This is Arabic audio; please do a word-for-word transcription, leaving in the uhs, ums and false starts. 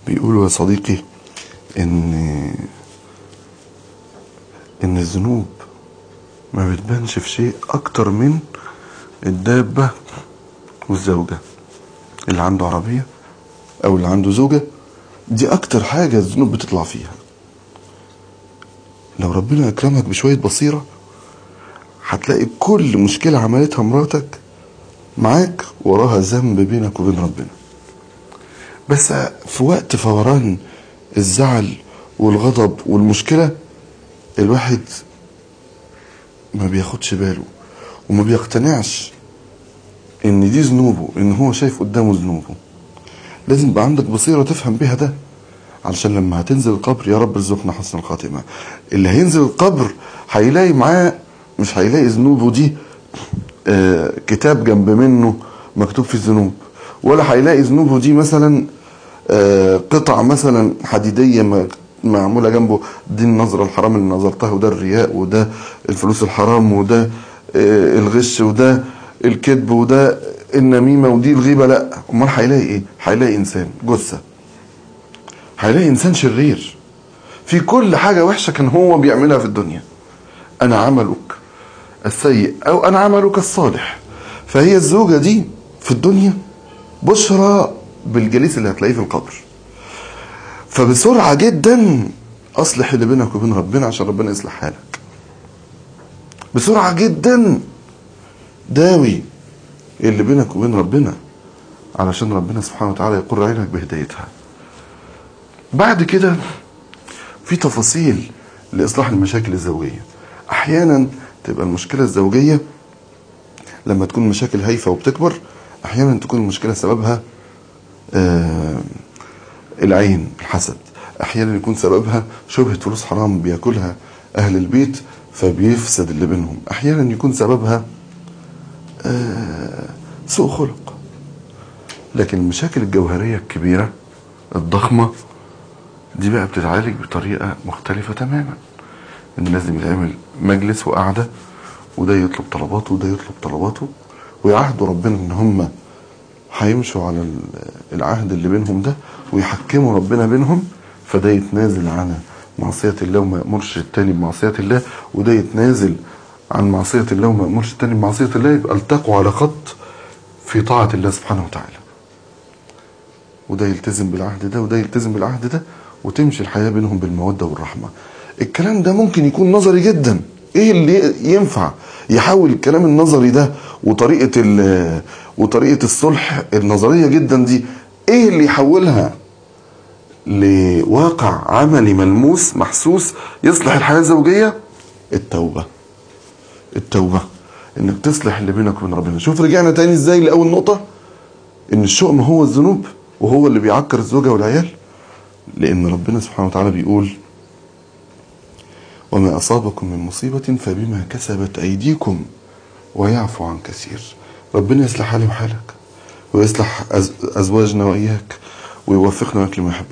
بيقولوا يا صديقي ان ان الذنوب ما بتبانش في شيء اكتر من الدابة والزوجة. اللي عنده عربية او اللي عنده زوجة دي اكتر حاجة الذنوب بتطلع فيها. لو ربنا اكرمك بشوية بصيرة هتلاقي كل مشكلة عملتها مراتك معاك وراها ذنب بينك وبين ربنا. بس في وقت فوران الزعل والغضب والمشكلة الواحد ما بياخدش باله وما بيقتنعش ان دي ذنوبه، ان هو شايف قدامه ذنوبه. لازم يبقى عندك بصيرة تفهم بيها ده، علشان لما هتنزل القبر، يا رب ارزقنا حسن الخاتمة، اللي هينزل القبر هيلاقي معاه، مش هيلاقي ذنوبه دي آه كتاب جنب منه مكتوب فيه الذنوب، ولا هيلاقي ذنوبه دي مثلا آه قطع مثلا حديدية معمولة جنبه، دي النظرة الحرام اللي نظرتها، وده الرياء، وده الفلوس الحرام، وده آه الغش، وده الكذب، وده النميمة، ودي الغيبة. لا، امال هيلاقي ايه؟ هيلاقي انسان جثة، هيلاقي انسان شرير في كل حاجة وحشة كان هو بيعملها في الدنيا. انا عملك السيء او انا عملك الصالح. فهي الزوجة دي في الدنيا بشرى بالجليس اللي هتلاقيه في القبر. فبسرعة جدا اصلح اللي بينك وبين ربنا عشان ربنا يصلح حالك. بسرعة جدا داوي اللي بينك وبين ربنا علشان ربنا سبحانه وتعالى يقر عينك بهدايتها. بعد كده في تفاصيل لإصلاح المشاكل الزوجية. أحيانا تبقى المشكلة الزوجية لما تكون مشاكل هايفة وبتكبر، أحيانا تكون المشكلة سببها آه العين، الحسد. أحيانا يكون سببها شبهة فلوس حرام بياكلها أهل البيت فبيفسد اللي بينهم. أحيانا يكون سببها آه سوء خلق. لكن المشاكل الجوهرية الكبيرة الضخمة دي بقى بتتعالج بطريقة مختلفة تماما. ان لازم يتعمل مجلس وقعدة، وده يطلب طلباته وده يطلب طلباته، ويعهدوا ربنا ان هم هيمشوا على العهد اللي بينهم ده، ويحكموا ربنا بينهم. فده يتنازل عن معصية الله وما يأمرش التاني بمعصية الله، وده يتنازل عن معصية الله وما يأمرش التاني بمعصية الله. يبقى التقوا على خط في طاعة الله سبحانه وتعالى، وده يلتزم بالعهد ده وده يلتزم بالعهد ده، وتمشي الحياة بينهم بالمودة والرحمة. الكلام ده ممكن يكون نظري جدا. ايه اللي ينفع يحول الكلام النظري ده وطريقة وطريقة الصلح النظرية جدا دي، ايه اللي يحولها لواقع عملي ملموس محسوس يصلح الحياة الزوجية؟ التوبة. التوبة انك تصلح اللي بينك وبين ربنا. شوف رجعنا تاني ازاي لأول نقطة، ان الشؤم هو الذنوب وهو اللي بيعكر الزوجة والعيال. لان ربنا سبحانه وتعالى بيقول وما أصابكم من مصيبة فبما كسبت أيديكم ويعفو عن كثير. ربنا يصلح حالي وحالك، ويصلح أزواجنا وإياك، ويوفقنا لما يحب.